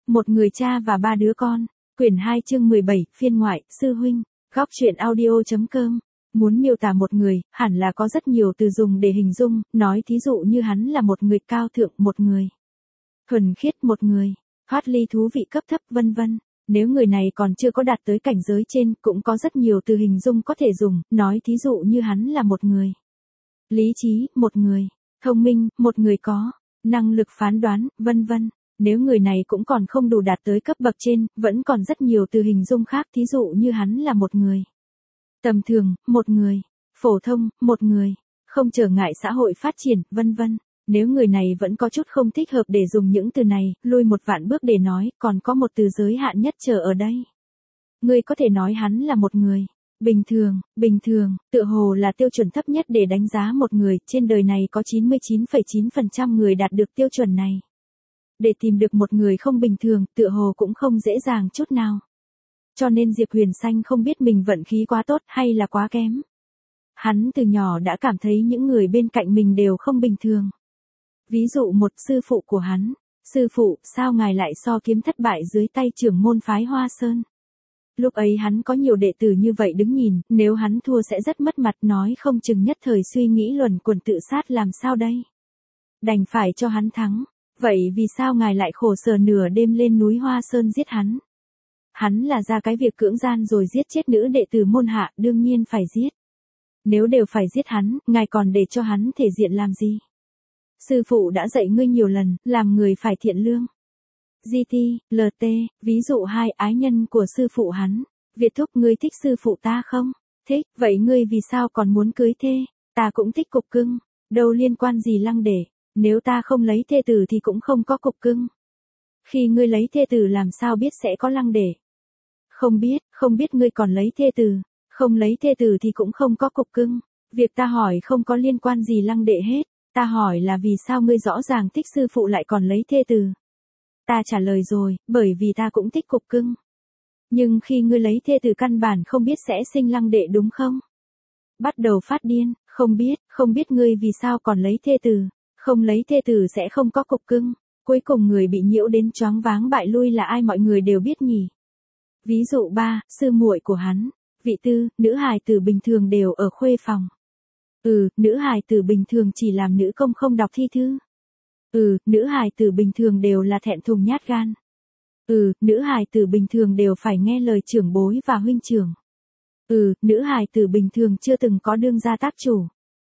Một người cha và ba đứa con. Quyển 2 chương 17, phiên ngoại, sư huynh. Góc truyện audio.com. Muốn miêu tả một người, hẳn là có rất nhiều từ dùng để hình dung, nói thí dụ như hắn là một người cao thượng, một người thuần khiết, một người thoát ly thú vị cấp thấp, vân vân. Nếu người này còn chưa có đạt tới cảnh giới trên, cũng có rất nhiều từ hình dung có thể dùng, nói thí dụ như hắn là một người lý trí, một người thông minh, một người có năng lực phán đoán, vân vân. Nếu người này cũng còn không đủ đạt tới cấp bậc trên, vẫn còn rất nhiều từ hình dung khác, thí dụ như hắn là một người tầm thường, một người phổ thông, một người không trở ngại xã hội phát triển, vân vân. Nếu người này vẫn có chút không thích hợp để dùng những từ này, lui một vạn bước để nói, còn có một từ giới hạn nhất chờ ở đây. Ngươi có thể nói hắn là một người bình thường, tựa hồ là tiêu chuẩn thấp nhất để đánh giá một người, trên đời này có 99,9% người đạt được tiêu chuẩn này. Để tìm được một người không bình thường, tựa hồ cũng không dễ dàng chút nào. Cho nên Diệp Huyền Xanh không biết mình vận khí quá tốt hay là quá kém. Hắn từ nhỏ đã cảm thấy những người bên cạnh mình đều không bình thường. Ví dụ một sư phụ của hắn. Sư phụ, sao ngài lại so kiếm thất bại dưới tay trưởng môn phái Hoa Sơn? Lúc ấy hắn có nhiều đệ tử như vậy đứng nhìn, nếu hắn thua sẽ rất mất mặt, nói không chừng nhất thời suy nghĩ luẩn quẩn tự sát làm sao đây? Đành phải cho hắn thắng. Vậy vì sao ngài lại khổ sở nửa đêm lên núi Hoa Sơn giết hắn? Hắn là ra cái việc cưỡng gian rồi giết chết nữ đệ tử môn hạ, đương nhiên phải giết. Nếu đều phải giết hắn, ngài còn để cho hắn thể diện làm gì? Sư phụ đã dạy ngươi nhiều lần, làm người phải thiện lương. GT, LT, ví dụ 2 ái nhân của sư phụ hắn. Việt thúc, ngươi thích sư phụ ta không? Thích, vậy ngươi vì sao còn muốn cưới thê? Ta cũng thích cục cưng. Đâu liên quan gì Lăng Để, nếu ta không lấy thê tử thì cũng không có cục cưng. Khi ngươi lấy thê tử làm sao biết sẽ có Lăng Để? Không biết ngươi còn lấy thê tử. Không lấy thê tử thì cũng không có cục cưng. Việc ta hỏi không có liên quan gì Lăng Để hết. Ta hỏi là vì sao ngươi rõ ràng thích sư phụ lại còn lấy thê tử. Ta trả lời rồi, bởi vì ta cũng thích cục cưng. Nhưng khi ngươi lấy thê tử căn bản không biết sẽ sinh Lăng Đệ đúng không? Bắt đầu phát điên, không biết ngươi vì sao còn lấy thê tử. Không lấy thê tử sẽ không có cục cưng. Cuối cùng người bị nhiễu đến choáng váng bại lui là ai mọi người đều biết nhỉ. Ví dụ 3, sư muội của hắn. Vị tư, nữ hài tử bình thường đều ở khuê phòng. Nữ hài tử bình thường chỉ làm nữ công không đọc thi thư. Nữ hài tử bình thường đều là thẹn thùng nhát gan. Nữ hài tử bình thường đều phải nghe lời trưởng bối và huynh trưởng. Nữ hài tử bình thường chưa từng có đương gia tác chủ.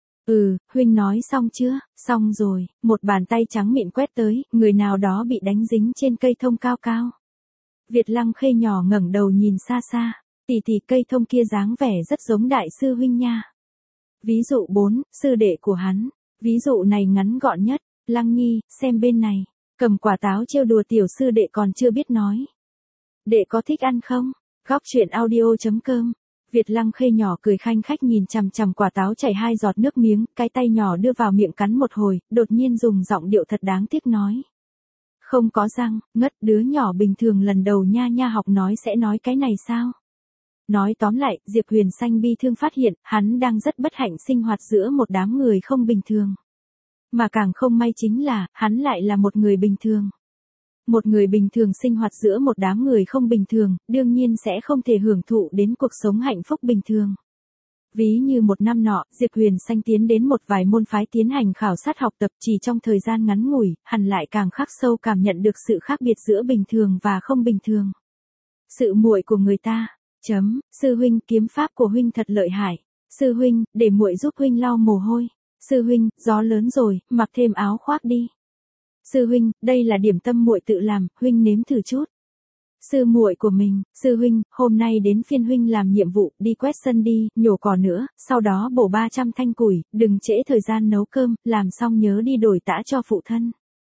Huynh nói xong chưa? Xong rồi, một bàn tay trắng mịn quét tới, người nào đó bị đánh dính trên cây thông cao cao. Việt Lăng Khê nhỏ ngẩng đầu nhìn xa xa, tỷ cây thông kia dáng vẻ rất giống đại sư huynh nha. Ví dụ 4, sư đệ của hắn. Ví dụ này ngắn gọn nhất, Lăng Nhi, xem bên này, cầm quả táo trêu đùa tiểu sư đệ còn chưa biết nói. Đệ có thích ăn không? Góc truyện audio.com. Việt Lăng Khê nhỏ cười khanh khách nhìn chằm chằm quả táo chảy 2 giọt nước miếng, cái tay nhỏ đưa vào miệng cắn một hồi, đột nhiên dùng giọng điệu thật đáng tiếc nói. Không có răng, ngất, đứa nhỏ bình thường lần đầu nha học nói sẽ nói cái này sao? Nói tóm lại, Diệp Huyền Xanh bi thương phát hiện, hắn đang rất bất hạnh sinh hoạt giữa một đám người không bình thường. Mà càng không may chính là, hắn lại là một người bình thường. Một người bình thường sinh hoạt giữa một đám người không bình thường, đương nhiên sẽ không thể hưởng thụ đến cuộc sống hạnh phúc bình thường. Ví như một năm nọ, Diệp Huyền Xanh tiến đến một vài môn phái tiến hành khảo sát học tập, chỉ trong thời gian ngắn ngủi, hẳn lại càng khắc sâu cảm nhận được sự khác biệt giữa bình thường và không bình thường. Sự muội của người ta. Sư huynh, kiếm pháp của huynh thật lợi hại. Sư huynh, để muội giúp huynh lau mồ hôi. Sư huynh, gió lớn rồi, mặc thêm áo khoác đi. Sư huynh, đây là điểm tâm muội tự làm, huynh nếm thử chút. Sư muội của mình, sư huynh, hôm nay đến phiên huynh làm nhiệm vụ, đi quét sân đi, nhổ cỏ nữa, sau đó bổ 300 thanh củi, đừng trễ thời gian nấu cơm, làm xong nhớ đi đổi tã cho phụ thân.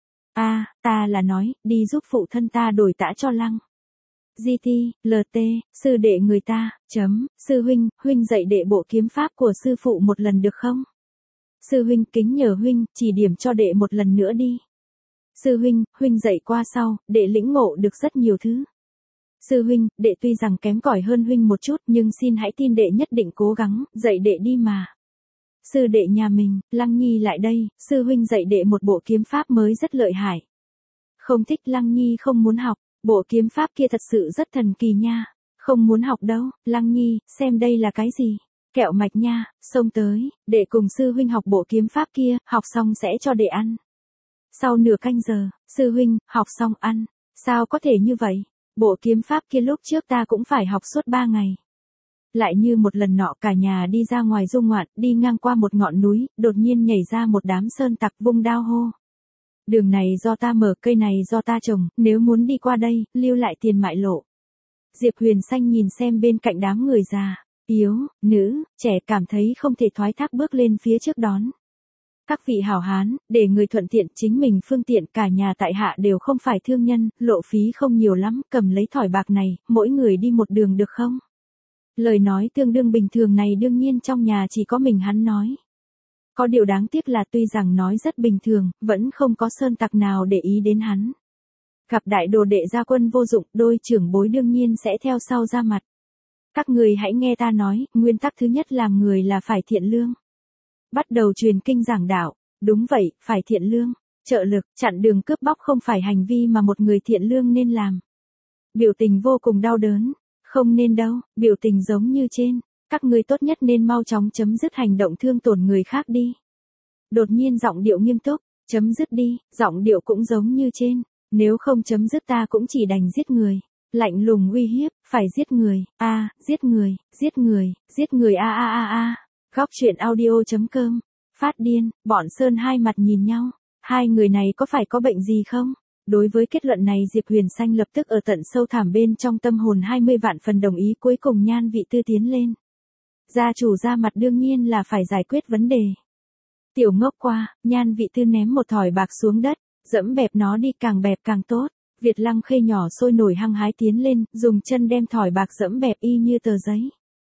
Ta là nói, đi giúp phụ thân ta đổi tã cho Lăng. GT, LT, sư đệ người ta, sư huynh dạy đệ bộ kiếm pháp của sư phụ một lần được không? Sư huynh, kính nhờ huynh, chỉ điểm cho đệ một lần nữa đi. Sư huynh dạy qua sau, đệ lĩnh ngộ được rất nhiều thứ. Sư huynh, đệ tuy rằng kém cỏi hơn huynh một chút, nhưng xin hãy tin đệ nhất định cố gắng, dạy đệ đi mà. Sư đệ nhà mình, Lăng Nhi lại đây, sư huynh dạy đệ một bộ kiếm pháp mới rất lợi hại. Không thích Lăng Nhi không muốn học. bộ kiếm pháp kia thật sự rất thần kỳ nha. Không muốn học đâu, Lăng Nhi, xem đây là cái gì? Kẹo mạch nha, xông tới, để cùng sư huynh học bộ kiếm pháp kia, học xong sẽ cho để ăn. Sau nửa canh giờ, sư huynh, học xong ăn. Sao có thể như vậy? Bộ kiếm pháp kia lúc trước ta cũng phải học suốt 3 ngày. Lại như một lần nọ cả nhà đi ra ngoài du ngoạn, đi ngang qua một ngọn núi, đột nhiên nhảy ra một đám sơn tặc vung đao hô. Đường này do ta mở, cây này do ta trồng, nếu muốn đi qua đây, lưu lại tiền mại lộ. Diệp Huyền Xanh nhìn xem bên cạnh đám người già, yếu, nữ, trẻ cảm thấy không thể thoái thác bước lên phía trước đón. Các vị hảo hán, để người thuận tiện chính mình phương tiện cả nhà tại hạ đều không phải thương nhân, lộ phí không nhiều lắm, cầm lấy thỏi bạc này, mỗi người đi một đường được không? Lời nói tương đương bình thường này đương nhiên trong nhà chỉ có mình hắn nói. Có điều đáng tiếc là tuy rằng nói rất bình thường, vẫn không có sơn tặc nào để ý đến hắn. Gặp đại đồ đệ gia quân vô dụng, đôi trưởng bối đương nhiên sẽ theo sau ra mặt. Các người hãy nghe ta nói, nguyên tắc thứ nhất làm người là phải thiện lương. Bắt đầu truyền kinh giảng đạo, đúng vậy, phải thiện lương, trợ lực, chặn đường cướp bóc không phải hành vi mà một người thiện lương nên làm. Biểu tình vô cùng đau đớn, không nên đâu, biểu tình giống như trên, các người tốt nhất nên mau chóng chấm dứt hành động thương tổn người khác đi. Đột nhiên giọng điệu nghiêm túc, chấm dứt đi, giọng điệu cũng giống như trên, nếu không chấm dứt ta cũng chỉ đành giết người. Lạnh lùng uy hiếp, phải giết người, giết người, giết người, giết người Góc truyện audio.com, phát điên, bọn Sơn hai mặt nhìn nhau, hai người này có phải có bệnh gì không? Đối với kết luận này Diệp Huyền Xanh lập tức ở tận sâu thẳm bên trong tâm hồn 20 vạn phần đồng ý, cuối cùng Nhan Vị Tư tiến lên. Gia chủ ra mặt đương nhiên là phải giải quyết vấn đề. Tiểu ngốc qua, Nhan Vị Tư ném một thỏi bạc xuống đất, dẫm bẹp nó đi, càng bẹp càng tốt. Việt Lăng Khê nhỏ sôi nổi hăng hái tiến lên, dùng chân đem thỏi bạc dẫm bẹp y như tờ giấy.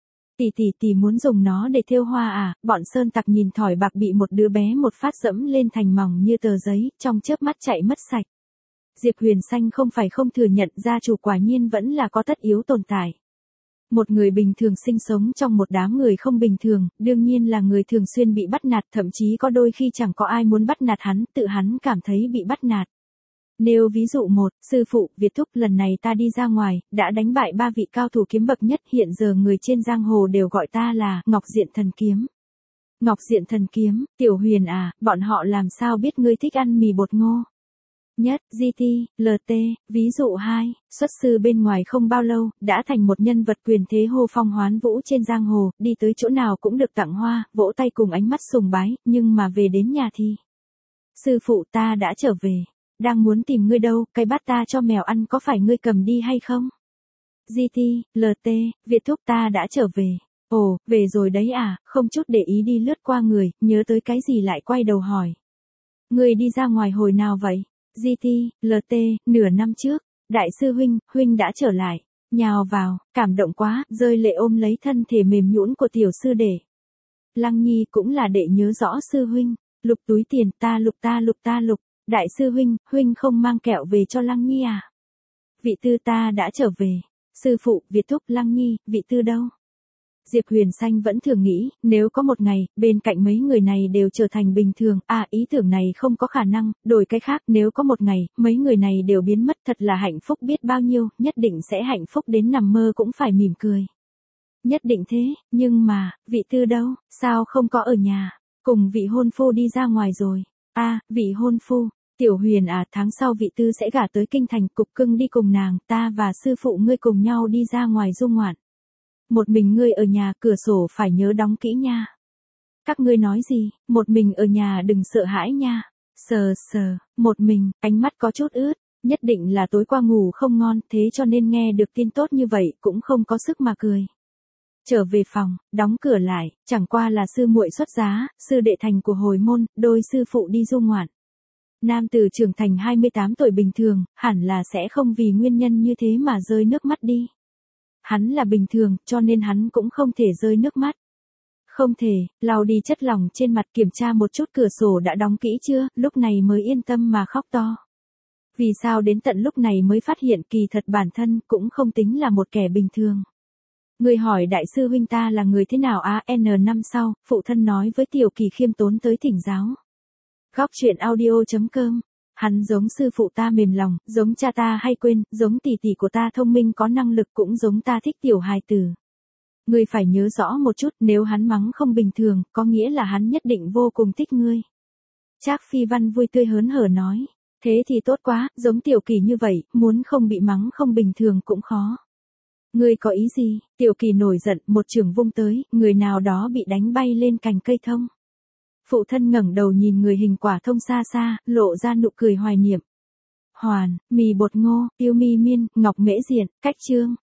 Tỷ muốn dùng nó để thêu hoa à? Bọn sơn tặc nhìn thỏi bạc bị một đứa bé một phát dẫm lên thành mỏng như tờ giấy, trong chớp mắt chạy mất sạch. Diệp Huyền Xanh không phải không thừa nhận, gia chủ quả nhiên vẫn là có tất yếu tồn tại. Một người bình thường sinh sống trong một đám người không bình thường, đương nhiên là người thường xuyên bị bắt nạt, thậm chí có đôi khi chẳng có ai muốn bắt nạt hắn, tự hắn cảm thấy bị bắt nạt. Nêu ví dụ một, sư phụ, Việt thúc, lần này ta đi ra ngoài, đã đánh bại 3 vị cao thủ kiếm bậc nhất, hiện giờ người trên giang hồ đều gọi ta là Ngọc Diện Thần Kiếm. Ngọc Diện Thần Kiếm, Tiểu Huyền à, bọn họ làm sao biết ngươi thích ăn mì bột ngô? Nhất, GT, LT, ví dụ 2, xuất sư bên ngoài không bao lâu, đã thành một nhân vật quyền thế hô phong hoán vũ trên giang hồ, đi tới chỗ nào cũng được tặng hoa, vỗ tay cùng ánh mắt sùng bái, nhưng mà về đến nhà thì... Sư phụ, ta đã trở về. Đang muốn tìm ngươi đâu, cái bát ta cho mèo ăn có phải ngươi cầm đi hay không? GT, LT, Việt thúc, ta đã trở về. Ồ, về rồi đấy à, không chút để ý đi lướt qua người, nhớ tới cái gì lại quay đầu hỏi. Ngươi đi ra ngoài hồi nào vậy? GT, LT, nửa năm trước, đại sư huynh đã trở lại, nhào vào, cảm động quá, rơi lệ ôm lấy thân thể mềm nhũn của tiểu sư đệ. Lăng Nhi cũng là đệ nhớ rõ sư huynh, lục túi tiền, ta lục. Đại sư huynh không mang kẹo về cho Lăng Nhi à? Vị Tư, ta đã trở về. Sư phụ, Việt thúc, Lăng Nhi, Vị Tư đâu? Diệp Huyền Xanh vẫn thường nghĩ, nếu có một ngày, bên cạnh mấy người này đều trở thành bình thường, ý tưởng này không có khả năng, đổi cái khác, nếu có một ngày, mấy người này đều biến mất, thật là hạnh phúc biết bao nhiêu, nhất định sẽ hạnh phúc đến nằm mơ cũng phải mỉm cười. Nhất định thế, nhưng mà, Vị Tư đâu, sao không có ở nhà, cùng vị hôn phu đi ra ngoài rồi. Vị hôn phu, Tiểu Huyền à, tháng sau Vị Tư sẽ gả tới kinh thành, cục cưng đi cùng nàng, ta và sư phụ ngươi cùng nhau đi ra ngoài du ngoạn. Một mình ngươi ở nhà, cửa sổ phải nhớ đóng kỹ nha. Các ngươi nói gì, một mình ở nhà đừng sợ hãi nha. Sờ, một mình, ánh mắt có chút ướt, nhất định là tối qua ngủ không ngon, thế cho nên nghe được tin tốt như vậy cũng không có sức mà cười. Trở về phòng, đóng cửa lại, chẳng qua là sư muội xuất giá, sư đệ thành của hồi môn, đôi sư phụ đi du ngoạn. Nam tử trưởng thành 28 tuổi bình thường, hẳn là sẽ không vì nguyên nhân như thế mà rơi nước mắt đi. Hắn là bình thường, cho nên hắn cũng không thể rơi nước mắt. Không thể, lau đi chất lỏng trên mặt, kiểm tra một chút cửa sổ đã đóng kỹ chưa, lúc này mới yên tâm mà khóc to. Vì sao đến tận lúc này mới phát hiện kỳ thật bản thân cũng không tính là một kẻ bình thường. Người hỏi đại sư huynh ta là người thế nào N năm sau, phụ thân nói với Tiểu Kỳ khiêm tốn tới thỉnh giáo. Góc truyện audio.com Hắn giống sư phụ ta mềm lòng, giống cha ta hay quên, giống tỷ tỷ của ta thông minh có năng lực, cũng giống ta thích tiểu hài tử. Ngươi phải nhớ rõ một chút, nếu hắn mắng không bình thường, có nghĩa là hắn nhất định vô cùng thích ngươi. Trác Phi Văn vui tươi hớn hở nói. Thế thì tốt quá, giống Tiểu Kỳ như vậy, muốn không bị mắng không bình thường cũng khó. Ngươi có ý gì? Tiểu Kỳ nổi giận, một chưởng vung tới, người nào đó bị đánh bay lên cành cây thông. Phụ thân ngẩng đầu nhìn người hình quả thông xa xa, lộ ra nụ cười hoài niệm. Hoàn, mì bột ngô, tiêu mi miên, ngọc mễ diện, cách trương.